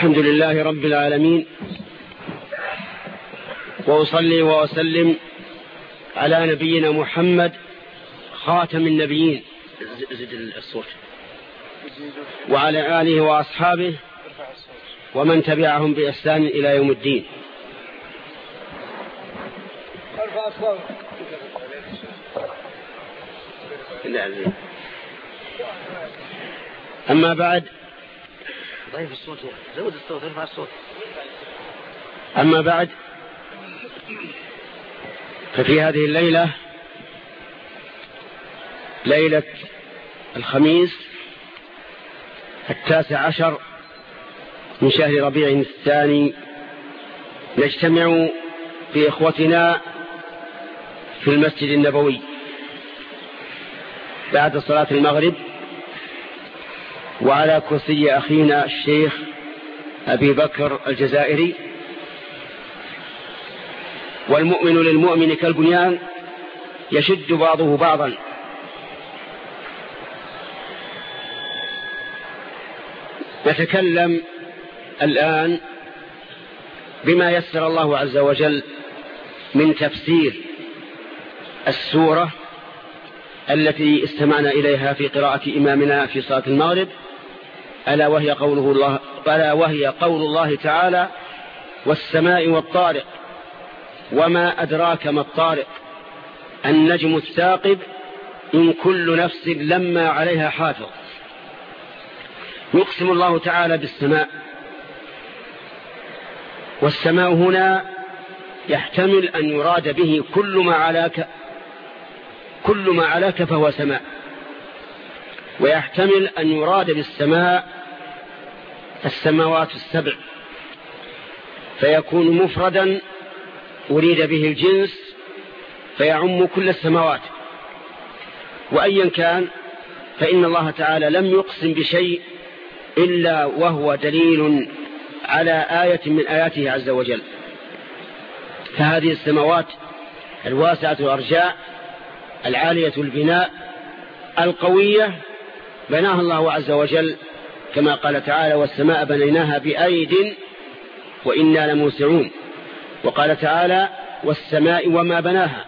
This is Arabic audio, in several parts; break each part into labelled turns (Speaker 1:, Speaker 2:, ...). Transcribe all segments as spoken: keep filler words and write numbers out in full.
Speaker 1: الحمد لله رب العالمين، وأصلي وأسلم على نبينا محمد خاتم النبيين زد الصوت وعلى آله وأصحابه ومن تبعهم بإحسان إلى يوم الدين. أما بعد
Speaker 2: ضيف الصوت زود الصوت ارفع الصوت
Speaker 1: أما بعد ففي هذه الليلة ليلة الخميس التاسع عشر من شهر ربيع الثاني نجتمع في إخوتنا في المسجد النبوي بعد صلاة المغرب وعلى كرسي أخينا الشيخ أبي بكر الجزائري. والمؤمن للمؤمن كالبنيان يشد بعضه بعضا. نتكلم الآن بما يسر الله عز وجل من تفسير السورة التي استمعنا إليها في قراءة إمامنا في صلاة المغرب، ألا وهي قوله الله ألا وهي قول الله تعالى: والسماء والطارق وما أدراك ما الطارق النجم الثاقب إن كل نفس لما عليها حافظ. يقسم الله تعالى بالسماء، والسماء هنا يحتمل أن يراد به كل ما علاك كل ما علاك فهو سماء، ويحتمل أن يراد بالسماء السماوات السبع فيكون مفردا أريد به الجنس فيعم كل السماوات. وأيا كان فإن الله تعالى لم يقسم بشيء إلا وهو دليل على آية من آياته عز وجل. فهذه السماوات الواسعة الأرجاء العالية البناء القوية بناها الله عز وجل كما قال تعالى: والسماء بنيناها بأيد وإنا لموسعون. وقال تعالى: والسماء وما بناها.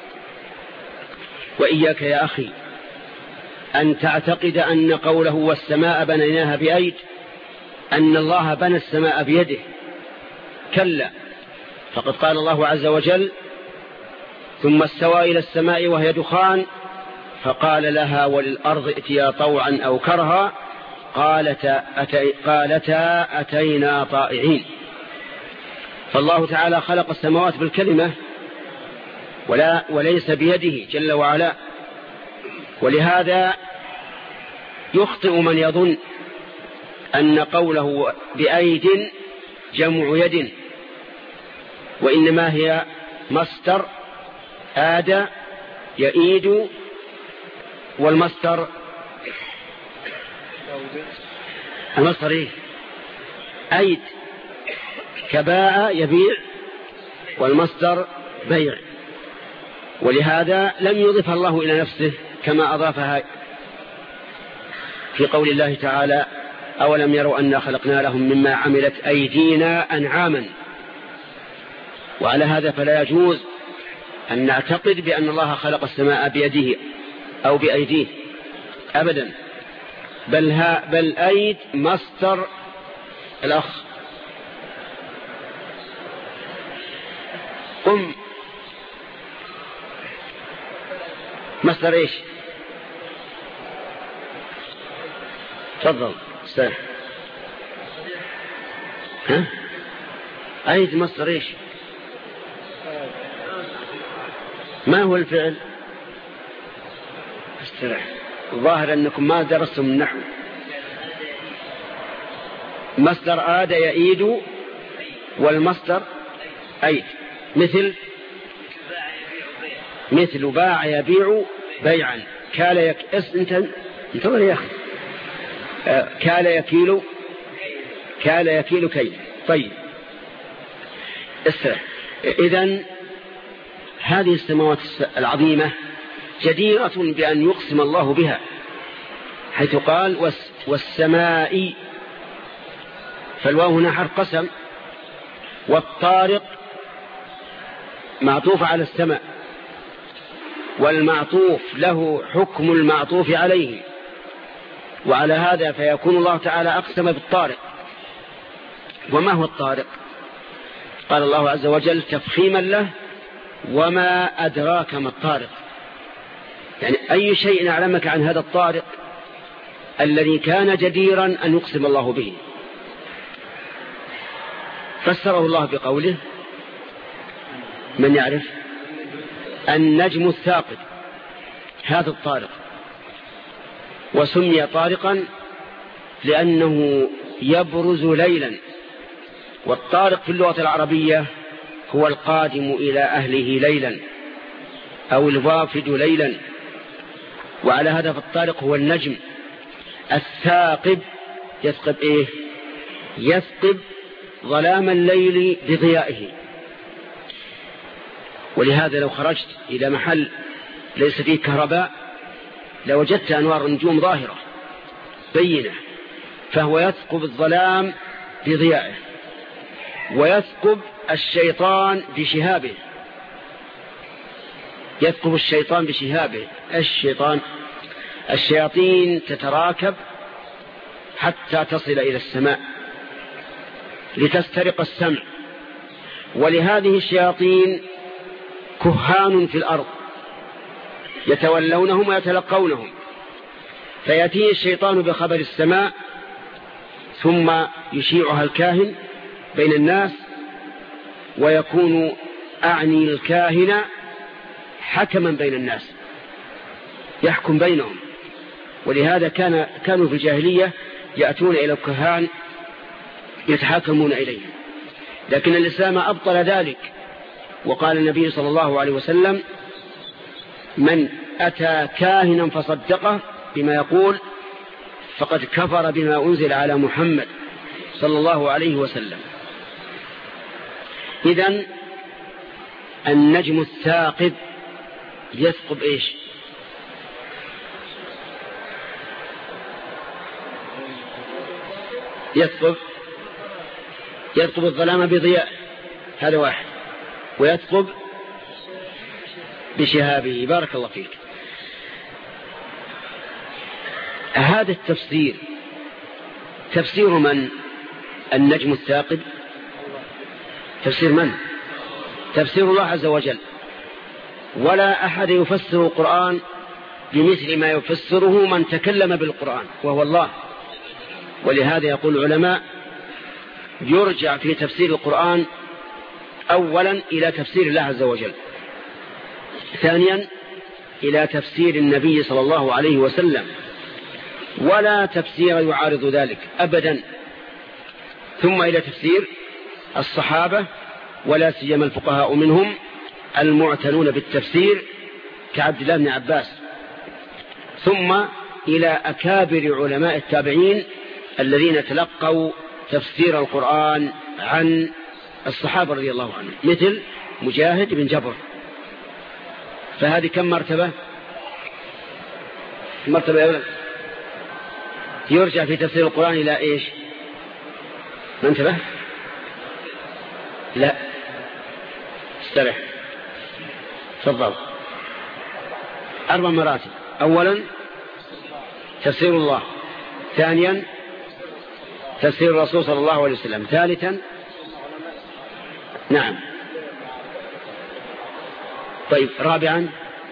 Speaker 1: وإياك يا أخي أن تعتقد أن قوله والسماء بنيناها بأيد أن الله بنى السماء بيده، كلا، فقد قال الله عز وجل: ثم استوى إلى السماء وهي دخان فقال لها وللأرض ائتيا طوعا أو كرها قالتا, أتي قالتا أتينا طائعين. فالله تعالى خلق السماوات بالكلمة ولا وليس بيده جل وعلا. ولهذا يخطئ من يظن أن قوله بأيد جمع يد، وإنما هي مصدر آد يئيد، والمصدر المصدر إيه؟ أيد، كباء يبيع، والمصدر بيع. ولهذا لم يضف الله إلى نفسه كما أضافها في قول الله تعالى: أولم يروا أنا خلقنا لهم مما عملت أيدينا أنعاما. وعلى هذا فلا يجوز أن نعتقد بأن الله خلق السماء بيده أو بأيديه أبدا، بل, ها بل أيد مصدر الأخ. قم مصدر إيش؟ تفضل استاذ. ها أيد مصدر إيش؟ ما هو الفعل؟ استرح. الظاهر أنكم ما درستم النحو. مصدر آد يئيد، والمصدر أيد، مثل مثل باع يبيع بيعا، كال يك اس انت انتظر يا اخي آه. كال يكيل كال يكيل كيل. طيب استرح. إذن هذه السماوات العظيمة جديرة بأن يقسم الله بها، حيث قال والسماء فالواو هنا حرف قسم. والطارق معطوف على السماء، والمعطوف له حكم المعطوف عليه، وعلى هذا فيكون الله تعالى أقسم بالطارق. وما هو الطارق؟ قال الله عز وجل تفخيما له: وما أدراك ما الطارق. يعني أي شيء أعلمك عن هذا الطارق الذي كان جديرا أن يقسم الله به؟ فسره الله بقوله: من يعرف؟ النجم الثاقب، هذا الطارق. وسمي طارقا لأنه يبرز ليلا، والطارق في اللغة العربية هو القادم إلى أهله ليلا أو الوافد ليلا، وعلى هذا فالطارق هو النجم الثاقب. يثقب إيه؟ يثقب ظلام الليل بضيائه. ولهذا لو خرجت إلى محل ليس فيه كهرباء لوجدت أنوار النجوم ظاهرة بينة، فهو يثقب الظلام بضيائه، ويثقب الشيطان بشهابه. يثقب الشيطان بشهابه. الشيطان الشياطين تتراكب حتى تصل إلى السماء لتسترق السمع، ولهذه الشياطين كهان في الأرض يتولونهم ويتلقونهم، فيأتي الشيطان بخبر السماء ثم يشيعها الكاهن بين الناس، ويكون أعني الكاهن حكما بين الناس يحكم بينهم. ولهذا كان كانوا في الجاهلية يأتون إلى الكهان يتحاكمون إليهم، لكن الإسلام أبطل ذلك، وقال النبي صلى الله عليه وسلم: من أتى كاهنا فصدقه بما يقول فقد كفر بما أنزل على محمد صلى الله عليه وسلم. إذن النجم الثاقب يثقب إيش؟ يثقب يثقب الظلام بضياء، هذا واحد، ويثقب بشهابه. بارك الله فيك. هذا التفسير تفسير من؟ النجم الثاقب تفسير من؟ تفسير الله عز وجل، ولا أحد يفسر القرآن بمثل ما يفسره من تكلم بالقرآن وهو الله. ولهذا يقول العلماء: يرجع في تفسير القرآن أولا إلى تفسير الله عز وجل، ثانيا إلى تفسير النبي صلى الله عليه وسلم، ولا تفسير يعارض ذلك أبدا، ثم إلى تفسير الصحابة، ولا سيما الفقهاء منهم المعتنون بالتفسير كعبد الله بن عباس، ثم إلى أكابر علماء التابعين الذين تلقوا تفسير القرآن عن الصحابة رضي الله عنهم، مثل مجاهد بن جبر. فهذه كم مرتبة؟ مرتبة يا ولد. يرجع في تفسير القرآن إلى إيش؟ ما انتبه؟ لا استرح تفضل. أربع مراتب: أولا تفسير الله، ثانيا تفسير الرسول صلى الله عليه وسلم، ثالثا نعم طيب رابعا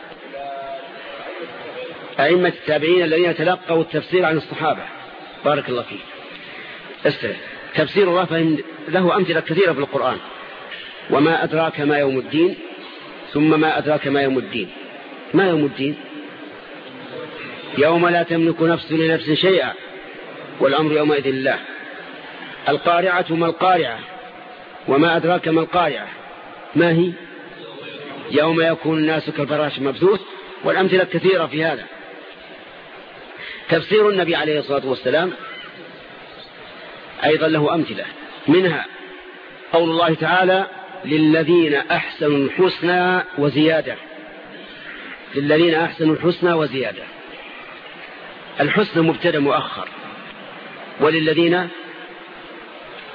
Speaker 1: أئمة التابعين الذين تلقوا التفسير عن الصحابة. بارك الله فيك. استرح. تفسير الله فهم له أمثلة كثيرة في القرآن: وما أدراك ما يوم الدين، ثم ما أدراك ما يوم الدين. ما يوم الدين؟ يوم لا تملك نفس لنفس شيئا والأمر يومئذ لله. القارعة ما القارعة، وما أدراك ما القارعة، ما هي؟ يوم يكون الناس كالفراش المبثوث، والأمثلة كثيرة في هذا. تفسير النبي عليه الصلاة والسلام أيضا له أمثلة، منها قول الله تعالى: للذين أحسنوا الحسنى وزيادة. للذين أحسنوا الحسنى وزيادة. الحسنى مبتدأ مؤخر، وللذين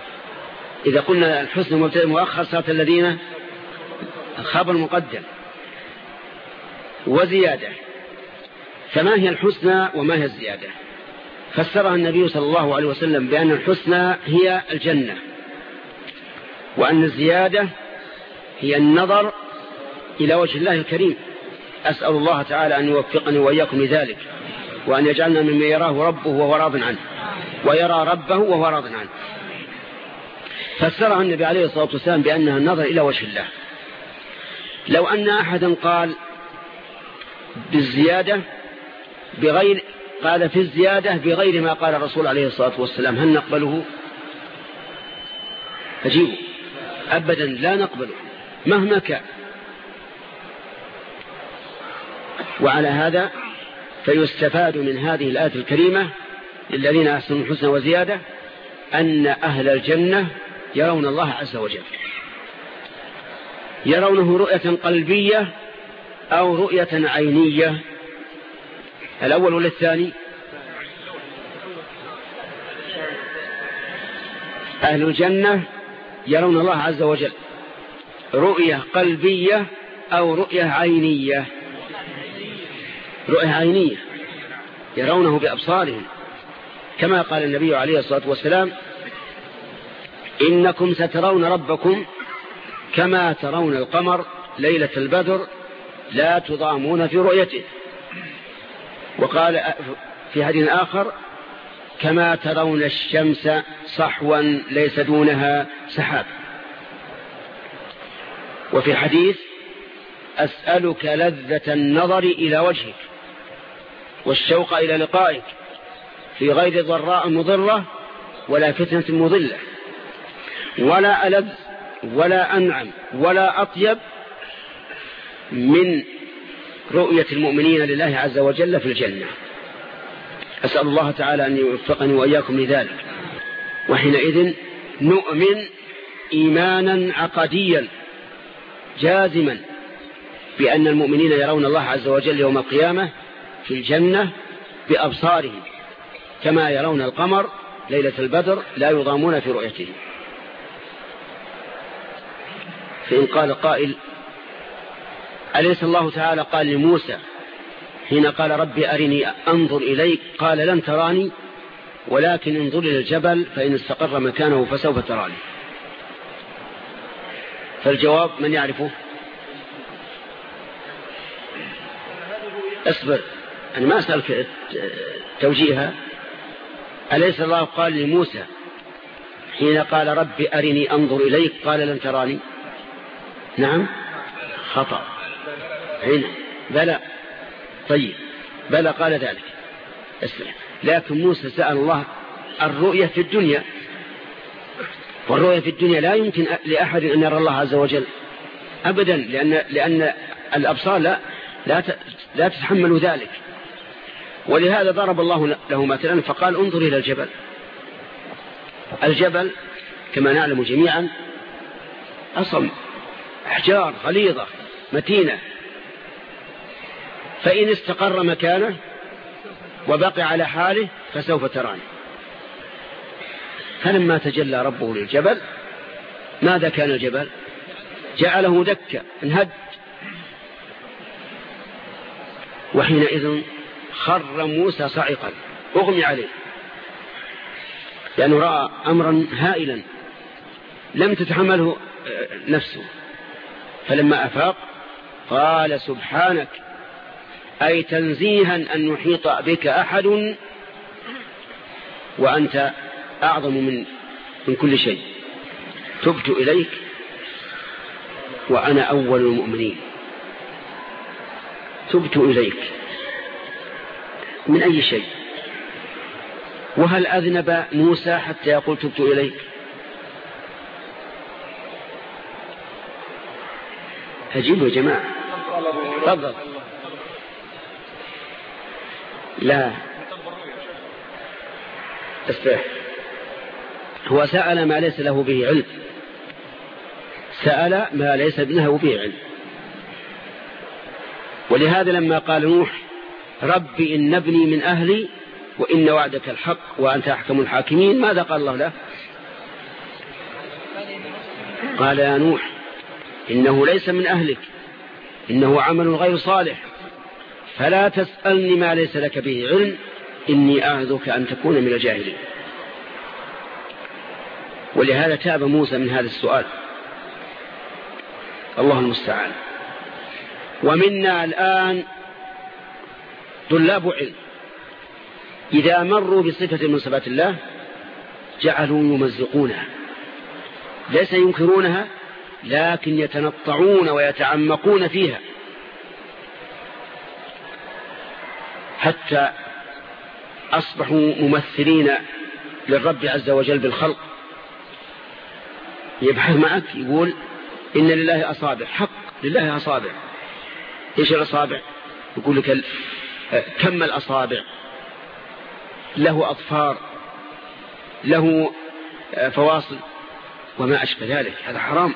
Speaker 1: إذا قلنا الحسنى مبتدأ مؤخر صارت الذين خبر مقدم وزيادة. فما هي الحسنى وما هي الزيادة؟ فسرها النبي صلى الله عليه وسلم بأن الحسنى هي الجنة، وأن الزيادة هي النظر إلى وجه الله الكريم. أسأل الله تعالى أن يوفقني وإياكم لذلك، وأن يجعلنا ممن يراه ربه وهو راض عنه ويرى ربه وهو راض عنه. فسرها النبي عليه الصلاة والسلام بأنها النظر إلى وجه الله. لو أن أحدا قال بالزيادة بغير قال في الزيادة بغير ما قال الرسول عليه الصلاة والسلام، هل نقبله؟ أجيبه أبدا لا نقبله مهما كان. وعلى هذا فيستفاد من هذه الآية الكريمة للذين أحسنوا الحسنى وزيادة أن أهل الجنة يرون الله عز وجل، يرونه رؤية قلبية أو رؤية عينية. الأول ولا الثاني؟ أهل الجنة يرون الله عز وجل رؤية قلبية أو رؤية عينية. رؤية عينية يرونه بأبصارهم، كما قال النبي عليه الصلاة والسلام إنكم سترون ربكم كما ترون القمر ليلة البدر لا تضامون في رؤيته. وقال في حديث آخر كما ترون الشمس صحوا ليس دونها سحاب. وفي حديث أسألك لذة النظر إلى وجهك والشوق إلى لقائك في غير ضراء مضرة ولا فتنة مضلة ولا ألذ ولا أنعم ولا أطيب من رؤية المؤمنين لله عز وجل في الجنة. أسأل الله تعالى أن يوفقني وإياكم لذلك. وحينئذ نؤمن إيمانا عقديا جازما بأن المؤمنين يرون الله عز وجل يوم القيامة في الجنة بأبصارهم كما يرون القمر ليلة البدر لا يضامون في رؤيته. فإن قال قائل أليس الله تعالى قال لموسى حين قال ربي أرني أنظر إليك قال لن تراني ولكن انظر إلى الجبل فإن استقر مكانه فسوف تراني؟ فالجواب من يعرفه؟ اصبر أنا ما أسألك توجيهها. أليس الله قال لموسى حين قال ربي أرني أنظر إليك قال لن تراني؟ نعم خطأ. هنا بلى. طيب بلى قال ذلك. اسمع. لكن موسى سأل الله الرؤية في الدنيا، والرؤية في الدنيا لا يمكن لأحد أن يرى الله عز وجل أبدا، لأن, لأن الأبصار لا, لا, لا تتحمل ذلك. ولهذا ضرب الله له مثلا فقال انظر إلى الجبل. الجبل كما نعلم جميعا أصم أحجار غليظة متينة، فإن استقر مكانه وبقي على حاله فسوف تراني. فلما تجلى ربه للجبل ماذا كان الجبل؟ جعله دكا انهد. وحينئذ خر موسى صعقا أغمي عليه لأنه رأى أمرا هائلا لم تتحمله نفسه. فلما أفاق قال سبحانك أي تنزيها أن يحيط بك أحد وأنت أعظم من, من كل شيء. تبت إليك وأنا أول المؤمنين. تبت إليك من أي شيء؟ وهل أذنب موسى حتى يقول تبت إليك؟ أجيبوا يا جماعة. تفضل. لا استرح. هو سأل ما ليس له به علم، سأل ما ليس له به علم. ولهذا لما قال نوح ربي إن ابني من أهلي وإن وعدك الحق وأنت أحكم الحاكمين ماذا قال الله له؟ قال يا نوح إنه ليس من أهلك إنه عمل غير صالح فلا تسألني ما ليس لك به علم إني أعظك أن تكون من الجاهلين. ولهذا تاب موسى من هذا السؤال. الله المستعان. ومنا الآن طلاب علم إذا مروا بصفة من صفات الله جعلوا يمزقونها، ليس ينكرونها لكن يتنطعون ويتعمقون فيها حتى أصبحوا ممثلين للرب عز وجل بالخلق. يبحث معك يقول إن لله أصابع، حق لله أصابع. إيش الأصابع؟ يقول لك كم الأصابع، له أظفار، له فواصل وما أشبه ذلك. هذا حرام.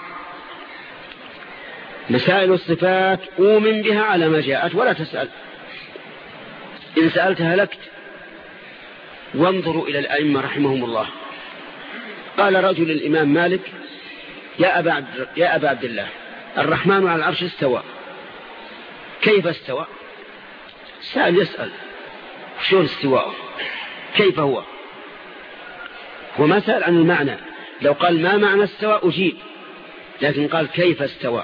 Speaker 1: مسائل الصفات أؤمن بها على ما جاءت ولا تسأل. إن سألت هلكت. وانظروا إلى الأئمة رحمهم الله. قال رجل الإمام مالك يا أبا عبد, يا أبا عبد الله الرحمن على العرش استوى، كيف استوى؟ سأل يسأل شو الاستواء كيف هو؟ هو ما سأل عن المعنى. لو قال ما معنى استوى أجيب، لكن قال كيف استوى.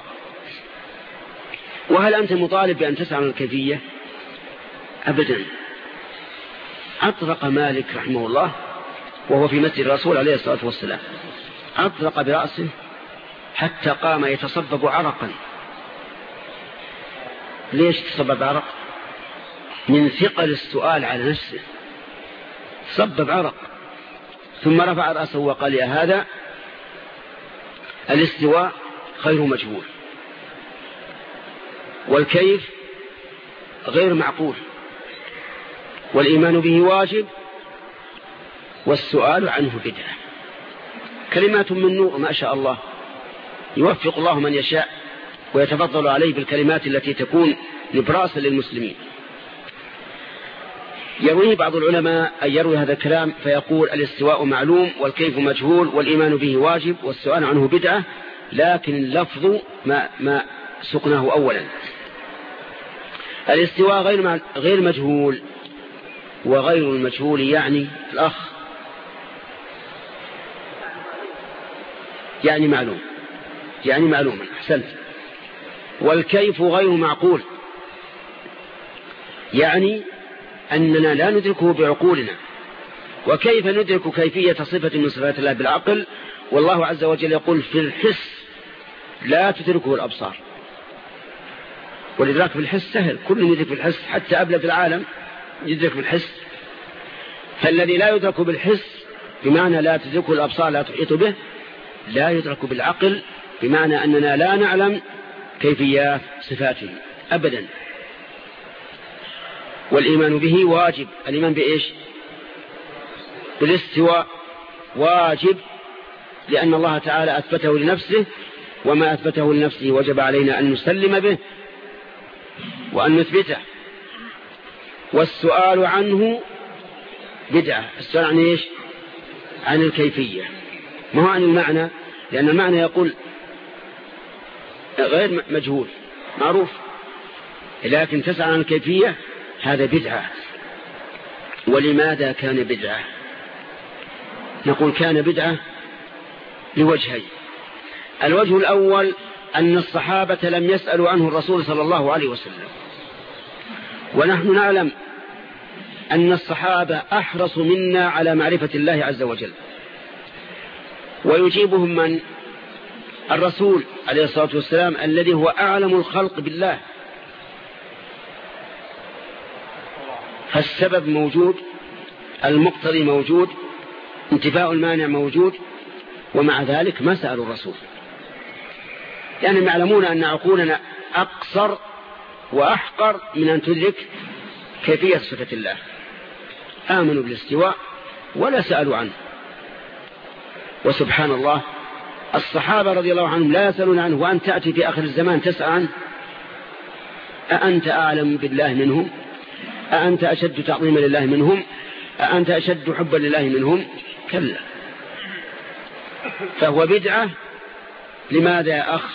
Speaker 1: وهل أنت مطالب بأن تسأل عن الكيفية؟ أبدا. أطرق مالك رحمه الله وهو في مسجد الرسول عليه الصلاة والسلام، أطرق برأسه حتى قام يتصبب عرقا. ليش تصبب عرق؟ من ثقل السؤال على نفسه صبب عرق. ثم رفع رأسه وقال يا هذا الاستواء غير مجهول، والكيف غير معقول، والإيمان به واجب، والسؤال عنه بدعة. كلمات من نور ما شاء الله، يوفق الله من يشاء ويتفضل عليه بالكلمات التي تكون نبراسا للمسلمين. يرويه بعض العلماء أن يروي هذا الكلام فيقول الاستواء معلوم والكيف مجهول والإيمان به واجب والسؤال عنه بدعة، لكن اللفظ ما, ما سقناه أولا. الاستواء غير, غير مجهول، وغير المجهول يعني الأخ يعني معلوم، يعني معلوما. أحسنت. والكيف غير معقول، يعني أننا لا ندركه بعقولنا. وكيف ندرك كيفية صفة من صفات الله بالعقل؟ والله عز وجل يقول في الحس لا تدركه الأبصار. والإدراك بالحس سهل، كل يدرك بالحس، حتى أبلد العالم يدرك بالحس. فالذي لا يدرك بالحس بمعنى لا تدركه الأبصار لا تحيط به، لا يدرك بالعقل بمعنى أننا لا نعلم كيفيات صفاته أبدا. والإيمان به واجب. الإيمان بإيش؟ بالاستواء واجب، لأن الله تعالى أثبته لنفسه، وما أثبته لنفسه وجب علينا أن نسلم به وأن نثبته. والسؤال عنه بدعة. السؤال عن إيش؟ عن الكيفية، ما هو عن المعنى، لأن المعنى يقول غير مجهول معروف، لكن تسأل عن الكيفية هذا بدعة. ولماذا كان بدعة؟ نقول كان بدعة لوجهين. الوجه الأول أن الصحابة لم يسألوا عنه الرسول صلى الله عليه وسلم، ونحن نعلم أن الصحابة أحرص منا على معرفة الله عز وجل، ويجيبهم من؟ الرسول عليه الصلاة والسلام الذي هو أعلم الخلق بالله. فالسبب موجود، المقتضي موجود، انتفاء المانع موجود، ومع ذلك ما سألوا الرسول، لأنهم يعني يعلمون أن عقولنا أقصر وأحقر من أن تدرك كيفية صفة الله. آمنوا بالاستواء ولا سألوا عنه. وسبحان الله، الصحابة رضي الله عنهم لا يسألون عنه، وأن تأتي في آخر الزمان تسأل عنه. أأنت أعلم بالله منهم؟ أأنت أشد تعظيما لله منهم؟ أأنت أشد حبا لله منهم؟ كلا. فهو بدعة. لماذا يا أخ؟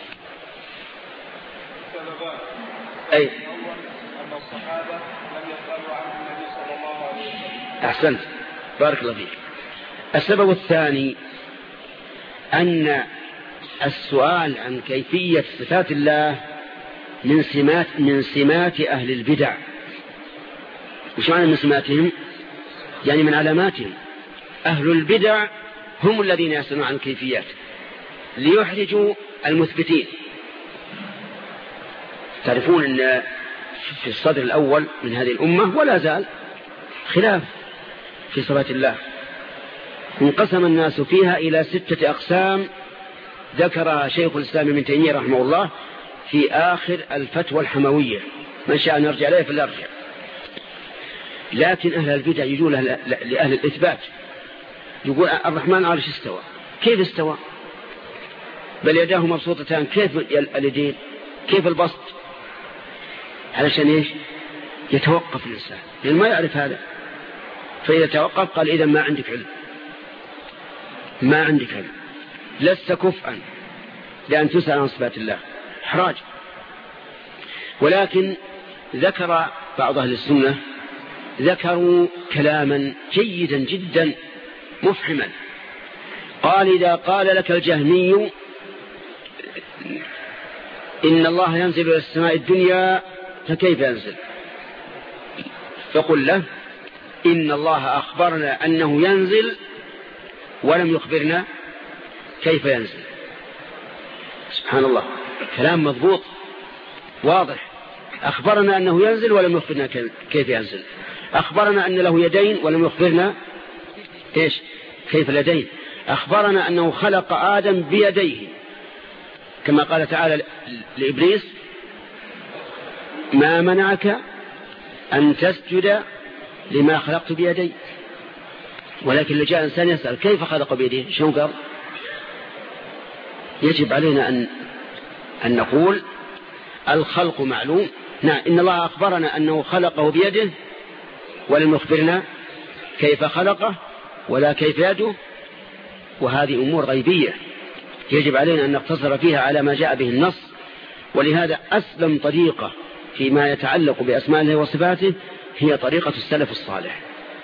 Speaker 1: أي
Speaker 3: أن الصحابة لم يسألوا عن النبي صلى الله عليه وسلم.
Speaker 1: أحسنت، بارك الله فيك. السبب الثاني أن السؤال عن كيفية صفات الله من سمات من سمات أهل البدع. وش معنى من سماتهم؟ يعني من علاماتهم. أهل البدع هم الذين يسألون عن الكيفيات ليحرجوا المثبتين. تعرفون أن في الصدر الأول من هذه الأمة ولا زال خلاف في صفات الله. انقسم الناس فيها إلى ستة أقسام ذكر شيخ الإسلام ابن تيمية رحمه الله في آخر الفتوى الحموية، من شاء نرجع إليه فليرجع. لكن أهل البدع يجون لأهل الإثبات، يقول الرحمن عرش استوى. كيف استوى؟ بل يداه مبسوطتان. كيف اليدين؟ كيف البسط؟ علشان إيش؟ يتوقف الإنسان لأن ما يعرف هذا. فإذا توقف قال إذا ما عندك علم، ما عندك علم، لست كفءا لأن تسأل عن صفات الله. إحراج. ولكن ذكر بعض أهل السنة ذكروا كلاما جيدا جدا مفهما. قال إذا قال لك الجهمي إن الله ينزل إلى السماء الدنيا فكيف ينزل؟ فقل له إن الله أخبرنا أنه ينزل ولم يخبرنا كيف ينزل. سبحان الله، كلام مضبوط واضح. أخبرنا أنه ينزل ولم يخبرنا كيف ينزل. أخبرنا أن له يدين ولم يخبرنا إيش كيف اليدين. أخبرنا أنه خلق آدم بيديه كما قال تعالى لإبليس ما منعك أن تسجد لما خلقت بيدي. ولكن لجاء إنسان يسأل كيف خلق بيديه شو قال؟ يجب علينا أن, أن نقول الخلق معلوم. نعم، إن الله أخبرنا أنه خلقه بيده ولم يخبرنا كيف خلقه ولا كيف يده، وهذه أمور غيبية يجب علينا أن نقتصر فيها على ما جاء به النص. ولهذا أسلم طريقة فيما يتعلق بأسماء الله وصفاته هي طريقة السلف الصالح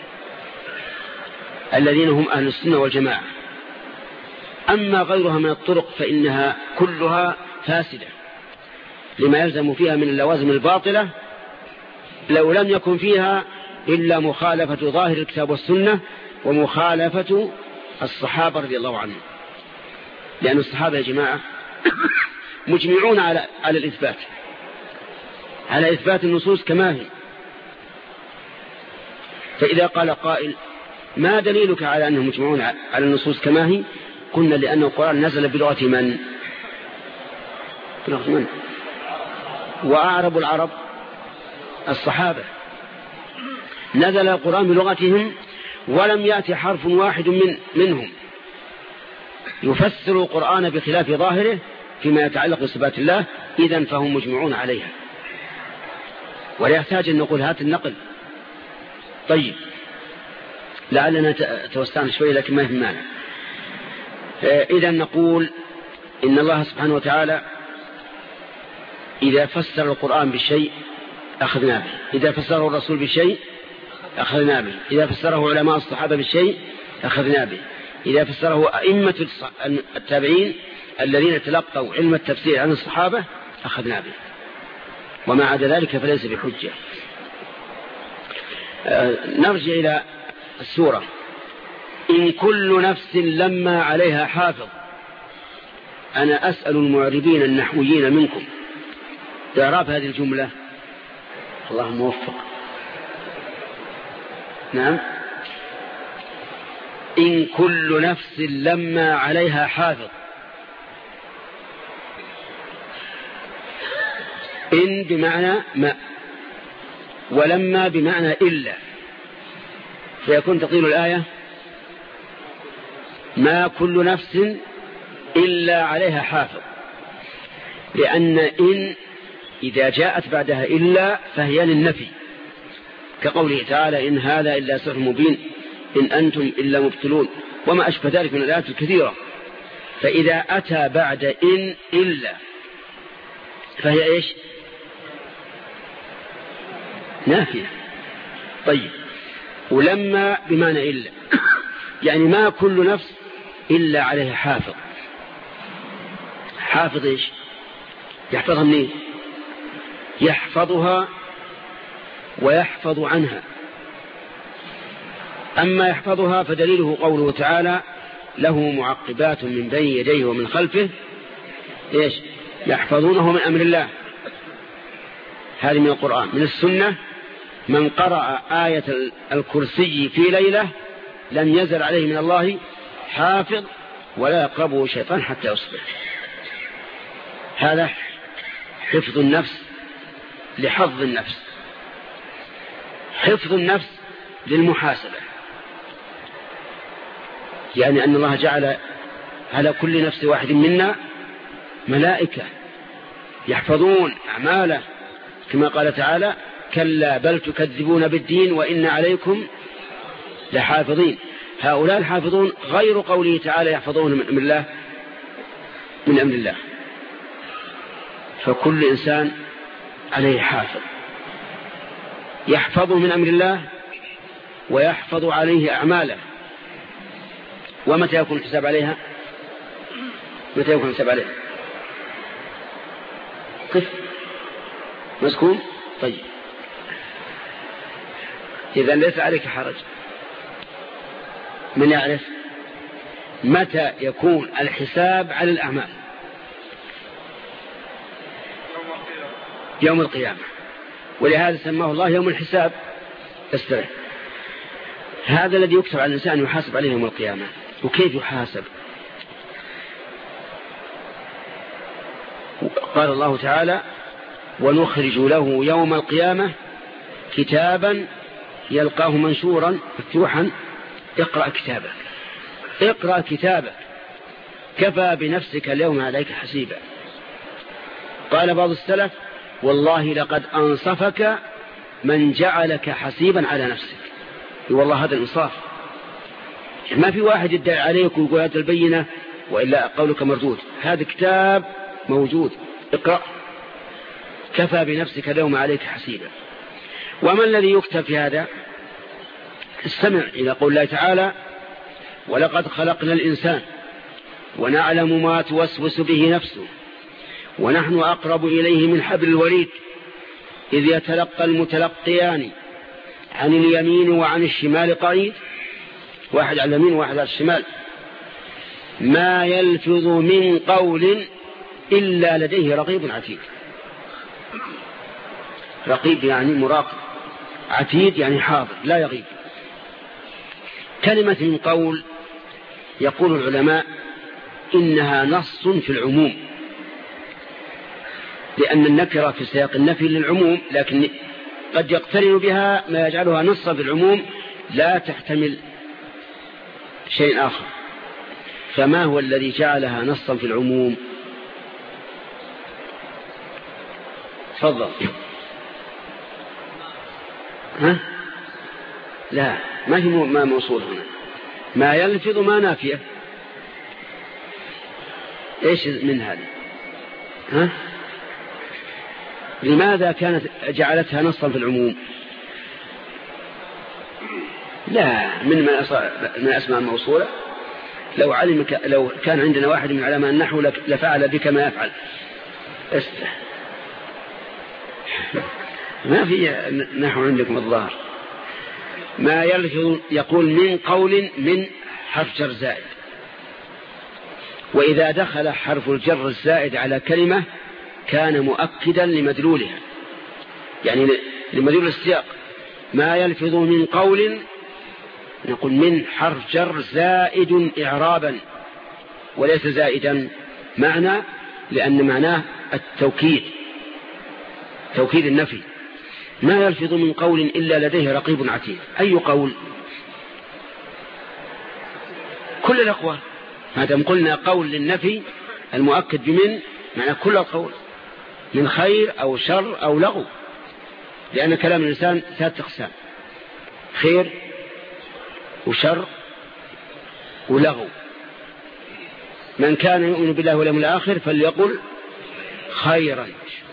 Speaker 1: الذين هم أهل السنة والجماعة. أما غيرها من الطرق فإنها كلها فاسدة لما يلزم فيها من اللوازم الباطلة، لو لم يكن فيها إلا مخالفة ظاهر الكتاب والسنة ومخالفة الصحابة رضي الله عنهم. لأن الصحابة يا جماعة مجمعون على على الإثبات على إثبات النصوص كما هي. فإذا قال قائل ما دليلك على أنهم مجمعون على النصوص كما هي؟ قلنا لأن القرآن نزل بلغة من؟ بلغة من؟ وأعرب العرب الصحابة. نزل القرآن بلغتهم ولم يأتي حرف واحد من منهم يفسر القرآن بخلاف ظاهره فيما يتعلق بصفات الله. إذن فهم مجمعون عليها ولا يحتاج أن نقول هات النقل. طيب لعلنا توسعنا شوي لكن ما يهم معنى. إذن نقول إن الله سبحانه وتعالى إذا فسر القرآن بالشيء أخذنا به، إذا فسره الرسول بالشيء أخذنا به، إذا فسره علماء الصحابة بالشيء أخذنا به، إذا فسره أئمة التابعين الذين تلقوا علم التفسير عن الصحابة أخذنا به، وما عدا ذلك فليس بحجة. نرجع إلى السورة. إن كل نفس لما عليها حافظ. أنا أسأل المعربين النحويين منكم إعراب هذه الجملة. اللهم وفق. نعم. إن كل نفس لما عليها حافظ. إن بمعنى ما، ولما بمعنى إلا، فيكون تقيل الآية ما كل نفس إلا عليها حافظ، لأن إن إذا جاءت بعدها إلا فهي للنفي، كقوله تعالى إن هذا إلا سحر مبين إن أنتم إلا مبتلون، وما أشبه ذلك من الآيات الكثيرة. فإذا أتى بعد إن إلا فهي إيش؟ نافية. طيب، ولما بمعنى إلا يعني ما كل نفس إلا عليها حافظ. حافظ إيش؟ يحفظها منين؟ يحفظها ويحفظ عنها. أما يحفظها فدليله قوله تعالى له معقبات من بين يديه ومن خلفه إيش؟ يحفظونه من أمر الله. هذه من القرآن. من السنة من قرأ آية الكرسي في ليلة لم يزل عليه من الله حافظ ولا يقربه شيطان حتى يصبح. هذا حفظ النفس لحفظ النفس. حفظ النفس للمحاسبة، يعني أن الله جعل على كل نفس واحد منا ملائكة يحفظون أعماله، كما قال تعالى كلا بل تكذبون بالدين وإن عليكم لحافظين. هؤلاء الحافظون غير قوله تعالى يحفظون من أمر الله من أمر الله. فكل إنسان عليه حافظ يحفظ من أمر الله ويحفظ عليه أعماله. ومتى يكون الحساب عليها؟ متى يكون الحساب عليها؟ كيف مسكون؟ طيب، إذن ليس عليك حرج. من يعرف متى يكون الحساب على الأعمال؟ يوم القيامة. ولهذا سماه الله يوم الحساب. استرح. هذا الذي يكتب على الإنسان يحاسب عليه يوم القيامة. وكيف يحاسب؟ قال الله تعالى ونخرج له يوم القيامة كتابا يلقاه منشورا مفتوحا اقرأ كتابك اقرأ كتابك كفى بنفسك اليوم عليك حسيبا. قال بعض السلف والله لقد أنصفك من جعلك حسيبا على نفسك. والله هذا الإنصاف. ما في واحد يدعي عليك ويقول هذا البينة وإلا قولك مردود. هذا كتاب موجود اقرأ كفى بنفسك اليوم عليك حسيبا. وما الذي يكتب في هذا؟ استمع إلى قول الله تعالى ولقد خلقنا الإنسان ونعلم ما توسوس به نفسه ونحن أقرب إليه من حبل الوريد إذ يتلقى المتلقيان عن اليمين وعن الشمال قعيد. واحد على اليمين وواحد على الشمال. ما يلفظ من قول إلا لديه رقيب عتيد. رقيب يعني مراقب، عتيد يعني حاضر لا يغيب. كلمة من قول يقول العلماء إنها نص في العموم، لأن النكرة في سياق النفي للعموم، لكن قد يقترن بها ما يجعلها نصا في العموم لا تحتمل شيء آخر. فما هو الذي جعلها نصا في العموم؟ تفضل. ها؟ لا، ما هي ما موصول هنا. ما يلفظ ما نافية. ايش من هذا؟ ها؟ لماذا كانت جعلتها نصا في العموم؟ لا، من من اسماء الموصولة. لو علم لو كان عندنا واحد من علماء النحو لفعل بك ما يفعل. استح ما في نحو عندكم الظاهر. ما يلفظ يقول من قول من حرف جر زائد، وإذا دخل حرف الجر الزائد على كلمة كان مؤكدا لمدلولها، يعني لمدلول السياق. ما يلفظ من قول نقول من حرف جر زائد إعرابا وليس زائدا معنى، لأن معناه التوكيد، توكيد النفي. ما يلفظ من قول إلا لديه رقيب عتيد. أي قول؟ كل الأقوال. ما دام قلنا قول للنفي المؤكد بمن معنى كل القول، من خير أو شر أو لغو، لأن كلام الإنسان ثلاثة أقسام: خير وشر ولغو. من كان يؤمن بالله واليوم الآخر فليقل خيرا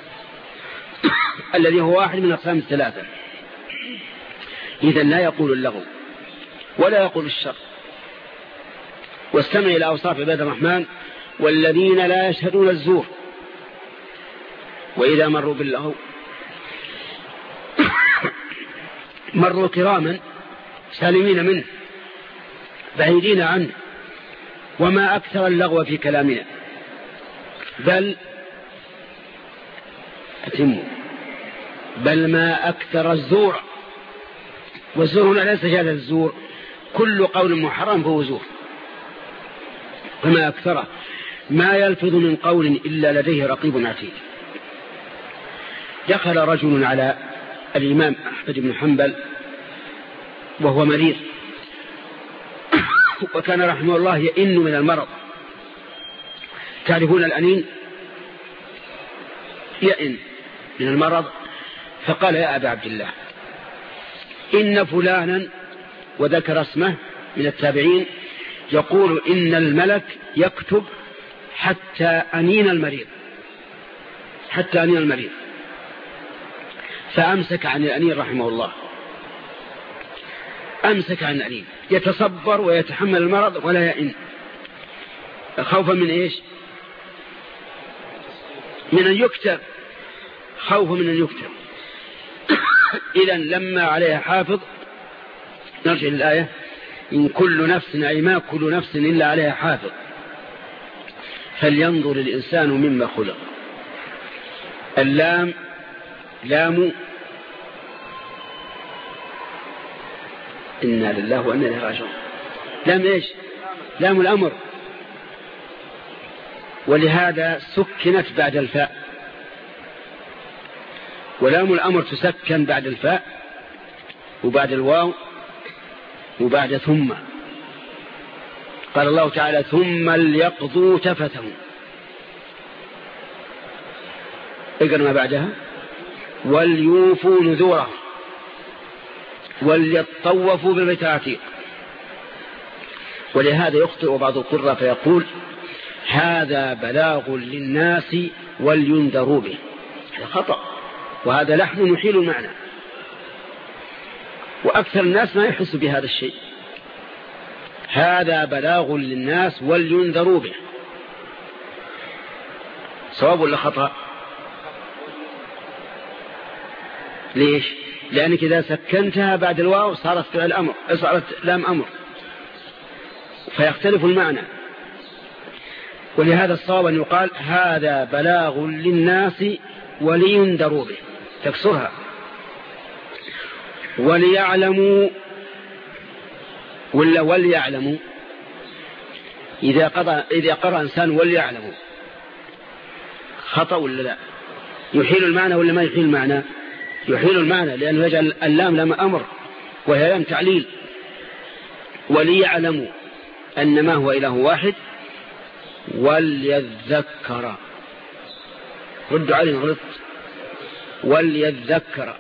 Speaker 1: الذي هو واحد من أقسام الثلاثة. إذن لا يقول اللغو ولا يقول الشر. واستمع إلى أوصاف عباد الرحمن: والذين لا يشهدون الزور وإذا مروا باللغو مروا كراما سالمين منه بعيدين عنه. وما أكثر اللغو في كلامنا، بل أتموا بل ما أكثر الزور. والزور هنا ليس جهل الزور، كل قول محرم فهو زور. وما أكثره ما يلفظ من قول إلا لديه رقيب عتيد. دخل رجل على الإمام أحمد بن حنبل وهو مريض، وكان رحمه الله يئن من المرض. تعرفون الأنين؟ يئن من المرض. فقال: يا أبا عبد الله، إن فلانا، وذكر اسمه من التابعين، يقول إن الملك يكتب حتى أنين المريض حتى أنين المريض. فأمسك عن الأنين رحمه الله، أمسك عن الأنين، يتصبر ويتحمل المرض ولا يئن، خوفا من إيش؟ من أن يكتب، خوفا من أن يكتب. إذن لما عليها حافظ، نرجع للآية: إن كل نفس، أي ما كل نفس إلا عليها حافظ، فلينظر الإنسان مما خلق. اللام لام إنا لله وإنا إليه راجعون. لام إيش؟ لام الأمر، ولهذا سكنت بعد الفاء. ولام الأمر تسكن بعد الفاء وبعد الواو وبعد ثم. قال الله تعالى: ثم ليقضوا تفثهم. اقرأ ما بعدها: وليوفوا نذورهم وليطوفوا بالبيت العتيق. ولهذا يخطئ بعض القراء فيقول: هذا بلاغ للناس ولينذروا به. هذا خطأ، وهذا لحن يحيل المعنى، وأكثر الناس ما يحس بهذا الشيء. هذا بلاغ للناس ولينذروا به. صواب ولا خطأ؟ ليش؟ لأنك إذا سكنتها بعد الواو صارت فعل أمر، صارت لام أمر، فيختلف المعنى. ولهذا الصواب أن يقال: هذا بلاغ للناس ولينذروا به، تكسرها. وليعلموا ولا وليعلموا، إذا قرأ إذا قرأ إنسان وليعلموا، خطأ ولا لا؟ يحيل المعنى ولا ما يحيل المعنى؟ يحيل المعنى، لأنه يجعل اللام لام أمر وهي لام تعليل. وليعلموا أن ما هو إله واحد وليذكر. ردوا علي غلط. وليذكر.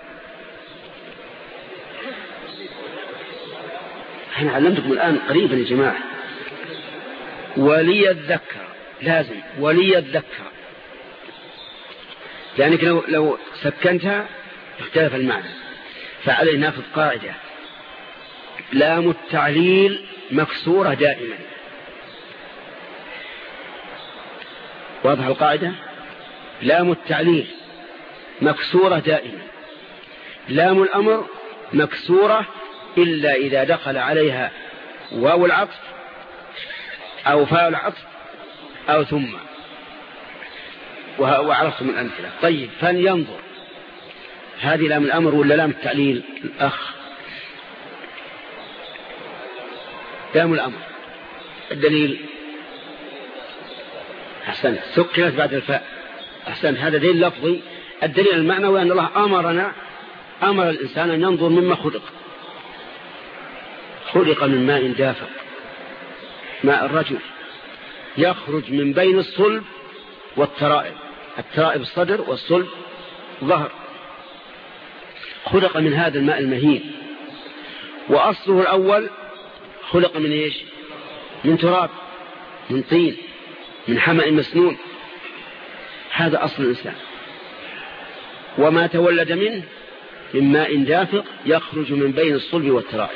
Speaker 1: أنا علمتكم الآن قريبا يا جماعة. وليذكر لازم وليذكر، لأنك لو, لو سكنتها اختلف المعنى. فعليه ناخذ قاعدة: لام التعليل مكسورة دائما. واضح القاعدة؟ لام التعليل مكسورة دائما. لام الأمر مكسورة إلا إذا دخل عليها واو العطف أو فاء العطف أو ثم، وعرفتم الأمثلة. طيب، فلينظر، هذه لام الأمر ولا لام التعليل؟ الأخ، لام الأمر. الدليل؟ أحسنت، سكنت بعد الفاء. أحسنت، هذا دليل لفظي. الدليل المعنوي أن الله أمرنا أمر الإنسان أن ينظر مما خلق. خلق من ماء دافق، ماء الرجل يخرج من بين الصلب والترائب. الترائب الصدر والصلب ظهر. خلق من هذا الماء المهين، وأصله الأول خلق من إيش؟ من تراب، من طين. من حمأ مسنون، هذا أصل الإنسان. وما تولد منه من ماء دافق يخرج من بين الصلب والترائب.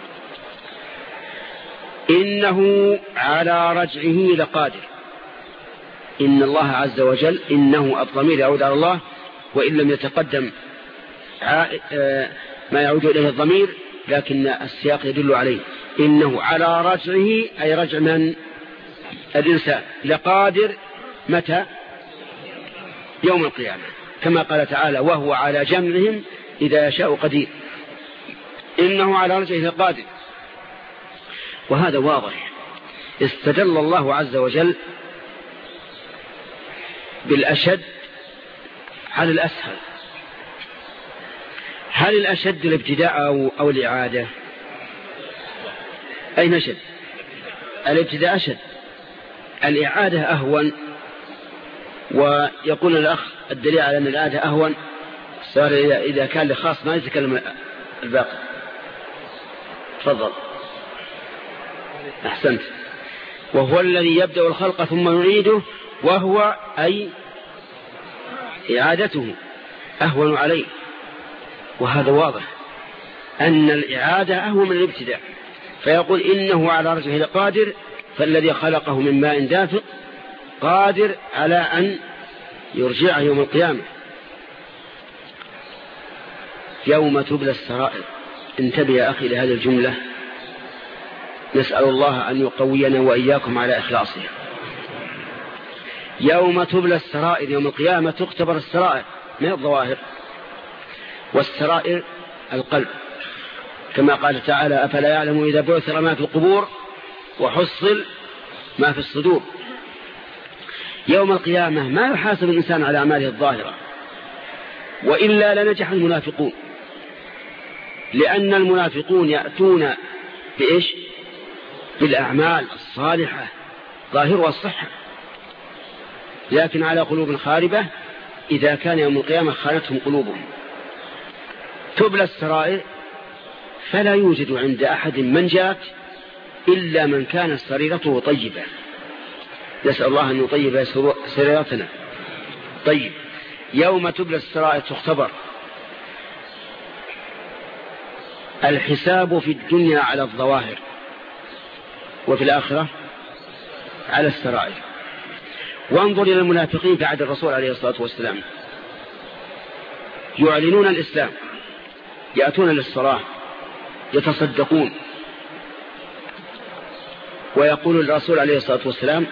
Speaker 1: إنه على رجعه لقادر. إن الله عز وجل، إنه الضمير يعود على الله، وإن لم يتقدم ما يعود إليه الضمير، لكن السياق يدل عليه. إنه على رجعه أي رجع من الإنسان لقادر. متى؟ يوم القيامة، كما قال تعالى وهو على جمعهم إذا يشاء قدير. إنه على رجعه لقادر، وهذا واضح. استدل الله عز وجل بالأشد على الأسهل. هل الأشد الابتداء أو, أو الإعادة؟ أين أشد؟ الابتداء أشد، الإعادة أهون. ويقول الأخ الدليل على أن الإعادة أهون صار إذا كان لخاص ما يتكلم الباقي. تفضل. أحسنت. وهو الذي يبدأ الخلق ثم يعيده، وهو أي إعادته أهون عليه. وهذا واضح أن الإعادة أهون من الابتداء. فيقول إنه على رجعه لقادر، فالذي خلقه من ماء دافق قادر على أن يرجعه يوم القيامة. يوم تبلى السرائر. انتبه يا أخي لهذه الجملة، نسأل الله أن يقوينا وإياكم على إخلاصها. يوم تبلى السرائر، يوم القيامة تختبر السرائر من الظواهر، والسرائر القلب، كما قال تعالى أفلا يعلم إذا بعثر ما في القبور وحصل ما في الصدور. يوم القيامة ما يحاسب الإنسان على أعماله الظاهرة، وإلا لنجح المنافقون، لأن المنافقون يأتون بإيش؟ بالأعمال الصالحة ظاهرها الصحة، لكن على قلوب خاربة إذا كان يوم القيامة خانتهم قلوبهم. تبلى السرائر، فلا يوجد عند أحد من جات إلا من كانت سريرته طيبة. نسأل الله أن يطيب سريرتنا. طيب، يوم تبلى السرائر تختبر. الحساب في الدنيا على الظواهر، وفي الآخرة على السرائر. وانظر إلى المنافقين في عهد الرسول عليه الصلاة والسلام، يعلنون الإسلام، يأتون للصلاة، يتصدقون، ويقول الرسول عليه الصلاة والسلام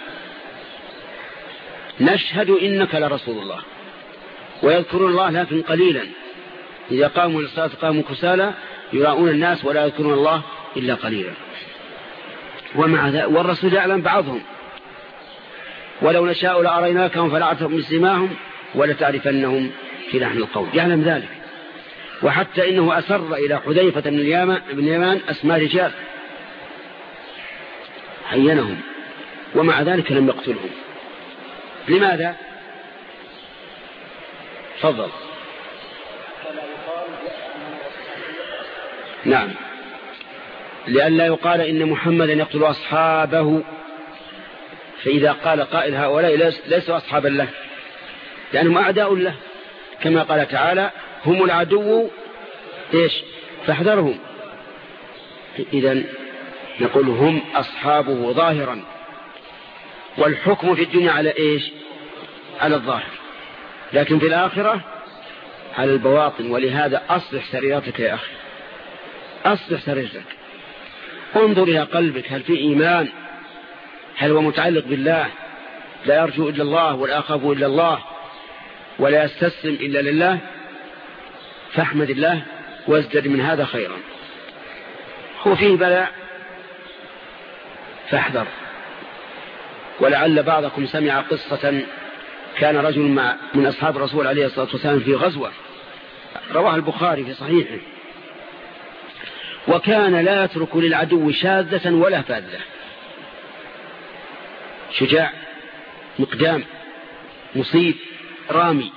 Speaker 1: نشهد إنك لرسول الله، ويذكرون الله لكن قليلا. إذا قاموا للصلاة قاموا كسالى يراؤون الناس ولا يذكرون الله إلا قليلا. ومع ذلك والرسول يعلم بعضهم ولو نشاء لأريناكهم فلعرفتهم بسيماهم ولتعرفنهم في لحن القول، يعلم ذلك. وحتى إنه أسر إلى حذيفة بن اليمان أسماء رجال عينهم، ومع ذلك لم يقتلهم. لماذا؟ تفضل. نعم، لئلا يقال إن محمدا يقتل أصحابه، فإذا قال قائل هؤلاء ليسوا أصحابا له لأنهم أعداء له، كما قال تعالى هم العدو إيش فاحذرهم. إذن نقول هم أصحابه ظاهرا، والحكم في الدنيا على إيش؟ على الظاهر، لكن في الآخرة على البواطن. ولهذا أصلح سريرتك يا أخي، أصلح سريرتك، انظر إلى قلبك، هل في إيمان؟ هل هو متعلق بالله، لا يرجو إلا الله ولا أخاف إلا الله ولا يستسلم إلا لله؟ فاحمد الله وازدد من هذا خيرا. هو فيه بلاء فاحذر. ولعل بعضكم سمع قصة، كان رجل مع من أصحاب الرسول عليه الصلاة والسلام في غزوة، رواه البخاري في صحيحه، وكان لا يترك للعدو شاذة ولا فاذة، شجاع مقدام مصيب رامي.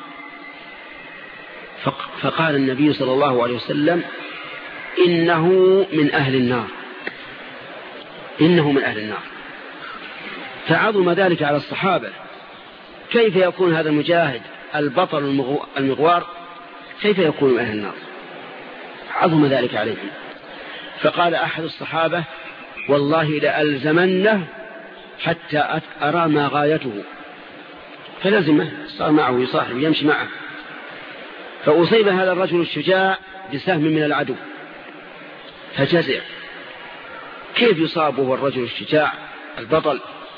Speaker 1: فقال النبي صلى الله عليه وسلم إنه من أهل النار، إنه من أهل النار. فعظم ذلك على الصحابة. كيف يكون هذا المجاهد البطل المغوار كيف يكون من أهل النار؟ عظم ذلك عليهم. فقال أحد الصحابة والله لألزمنه حتى أرى ما غايته، فلزمه، صار معه يصاحب يمشي معه. فأصيب هذا الرجل الشجاع بسهم من العدو فجزع. كيف يصاب هو الرجل الشجاع البطل؟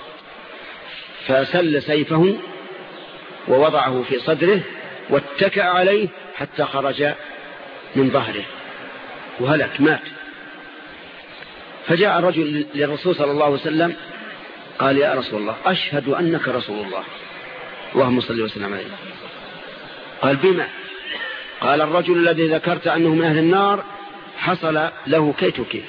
Speaker 1: فسل سيفه ووضعه في صدره واتكأ عليه حتى خرج من ظهره وهلك مات. فجاء الرجل للرسول صلى الله عليه وسلم قال يا رسول الله أشهد أنك رسول الله اللهم صل وسلم عليه. قال بما؟ قال الرجل الذي ذكرت أنه من أهل النار حصل له كيت وكيت.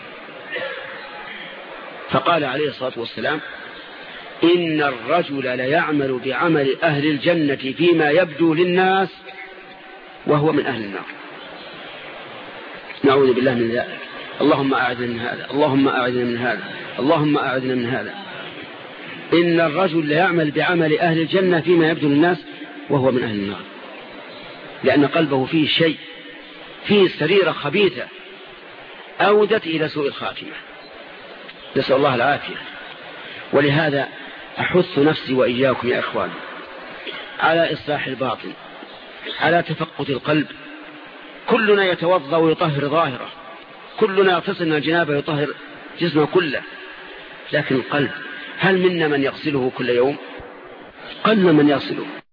Speaker 1: فقال عليه الصلاة والسلام إن الرجل ليعمل بعمل أهل الجنة فيما يبدو للناس وهو من أهل النار. نعوذ بالله من ذلك. اللهم أعذنا من هذا، اللهم أعذنا من هذا، اللهم أعذنا من هذا. إن الرجل ليعمل بعمل أهل الجنة فيما يبدو للناس وهو من أهل النار، لأن قلبه فيه شيء، فيه سريرة خبيثة أودت إلى سوء الخاتمة، نسأل الله العافية. ولهذا أحث نفسي وإياكم يا إخوان على إصلاح الباطن، على تفقد القلب. كلنا يتوضأ ويطهر ظاهره، كلنا يغتسل من الجنابة ويطهر جسمه كله، لكن القلب هل منا من يغسله كل يوم؟ قل من يغسله.